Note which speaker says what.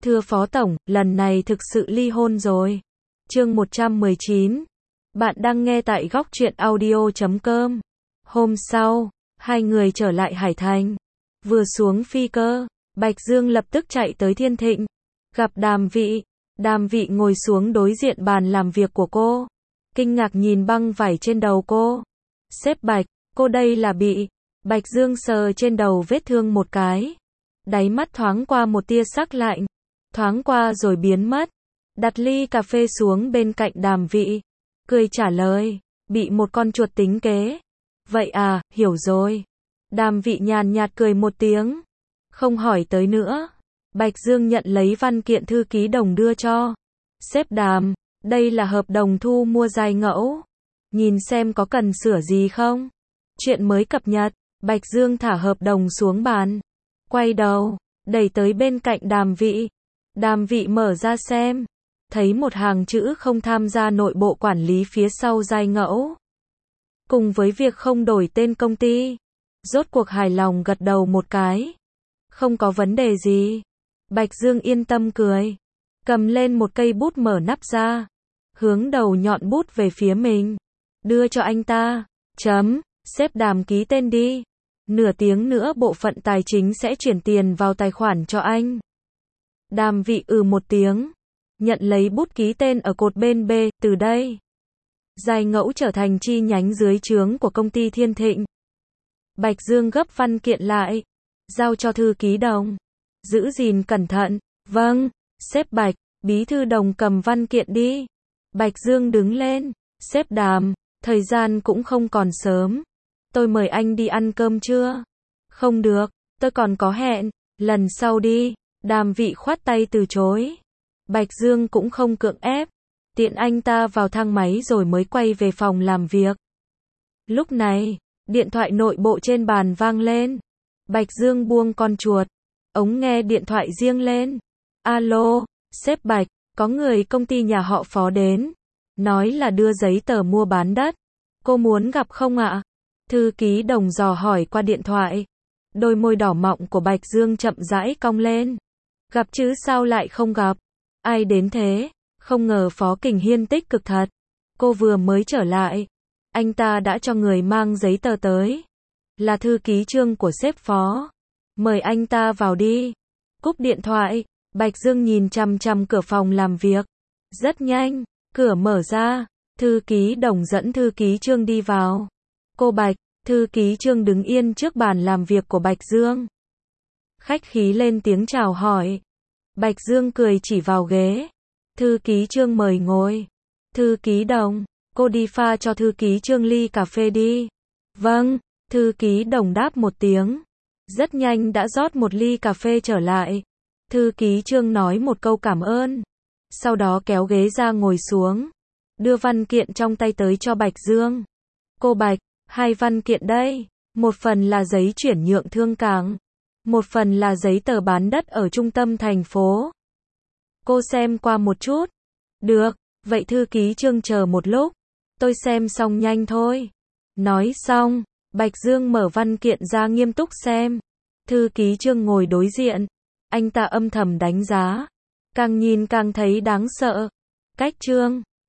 Speaker 1: Thưa Phó Tổng, lần này thực sự ly hôn rồi. Chương 119. Bạn đang nghe tại góc truyện audio.com. Hôm sau, hai người trở lại Hải Thành. Vừa xuống phi cơ, Bạch Dương lập tức chạy tới Thiên Thịnh. Gặp Đàm Vị. Đàm Vị ngồi xuống đối diện bàn làm việc của cô. Kinh ngạc nhìn băng vải trên đầu cô. Sếp Bạch, cô đây là bị. Bạch Dương sờ trên đầu vết thương một cái. Đáy mắt thoáng qua một tia sắc lạnh. Thoáng qua rồi biến mất. Đặt ly cà phê xuống bên cạnh Đàm Vị. Cười trả lời, bị một con chuột tính kế. Vậy à, hiểu rồi. Đàm Vị nhàn nhạt cười một tiếng. Không hỏi tới nữa. Bạch Dương nhận lấy văn kiện thư ký Đồng đưa cho. Sếp Đàm, đây là hợp đồng thu mua giai ngẫu. Nhìn xem có cần sửa gì không? Chuyện mới cập nhật. Bạch Dương thả hợp đồng xuống bàn. Quay đầu, đẩy tới bên cạnh Đàm Vị. Đàm Vị mở ra xem. Thấy một hàng chữ không tham gia nội bộ quản lý phía sau giai ngẫu. Cùng với việc không đổi tên công ty. Rốt cuộc hài lòng gật đầu một cái. Không có vấn đề gì. Bạch Dương yên tâm cười. Cầm lên một cây bút mở nắp ra. Hướng đầu nhọn bút về phía mình. Đưa cho anh ta. Chấm, sếp Đàm ký tên đi. Nửa tiếng nữa bộ phận tài chính sẽ chuyển tiền vào tài khoản cho anh. Đàm Vị một tiếng. Nhận lấy bút ký tên ở cột bên B, từ đây. Giai ngẫu trở thành chi nhánh dưới trướng của công ty Thiên Thịnh. Bạch Dương gấp văn kiện lại. Giao cho thư ký Đồng. Giữ gìn cẩn thận. Vâng, sếp Bạch, bí thư Đồng cầm văn kiện đi. Bạch Dương đứng lên. Sếp Đàm, thời gian cũng không còn sớm. Tôi mời anh đi ăn cơm trưa. Không được, tôi còn có hẹn. Lần sau đi. Đàm Vị khoát tay từ chối. Bạch Dương cũng không cưỡng ép. Tiện anh ta vào thang máy rồi mới quay về phòng làm việc. Lúc này, điện thoại nội bộ trên bàn vang lên. Bạch Dương buông con chuột. Ống nghe điện thoại riêng lên. Alo, sếp Bạch, có người công ty nhà họ Phó đến. Nói là đưa giấy tờ mua bán đất. Cô muốn gặp không ạ? Thư ký Đồng dò hỏi qua điện thoại. Đôi môi đỏ mọng của Bạch Dương chậm rãi cong lên. Gặp chứ sao lại không gặp? Ai đến thế? Không ngờ Phó Kình Hiên tích cực thật. Cô vừa mới trở lại. Anh ta đã cho người mang giấy tờ tới. Là thư ký Trương của sếp Phó. Mời anh ta vào đi. Cúp điện thoại. Bạch Dương nhìn chằm chằm cửa phòng làm việc. Rất nhanh, cửa mở ra. Thư ký Đồng dẫn thư ký Trương đi vào. Cô Bạch, thư ký Trương đứng yên trước bàn làm việc của Bạch Dương. Khách khí lên tiếng chào hỏi. Bạch Dương cười chỉ vào ghế. Thư ký Trương mời ngồi. Thư ký Đồng, cô đi pha cho thư ký Trương ly cà phê đi. Vâng, thư ký Đồng đáp một tiếng. Rất nhanh đã rót một ly cà phê trở lại. Thư ký Trương nói một câu cảm ơn. Sau đó kéo ghế ra ngồi xuống. Đưa văn kiện trong tay tới cho Bạch Dương. Cô Bạch, hai văn kiện đây. Một phần là giấy chuyển nhượng thương cảng. Một phần là giấy tờ bán đất ở trung tâm thành phố. Cô xem qua một chút. Được, vậy thư ký Trương chờ một lúc. Tôi xem xong nhanh thôi. Nói xong, Bạch Dương mở văn kiện ra nghiêm túc xem. Thư ký Trương ngồi đối diện. Anh ta âm thầm đánh giá. Càng nhìn càng thấy đáng sợ. Cách Trương.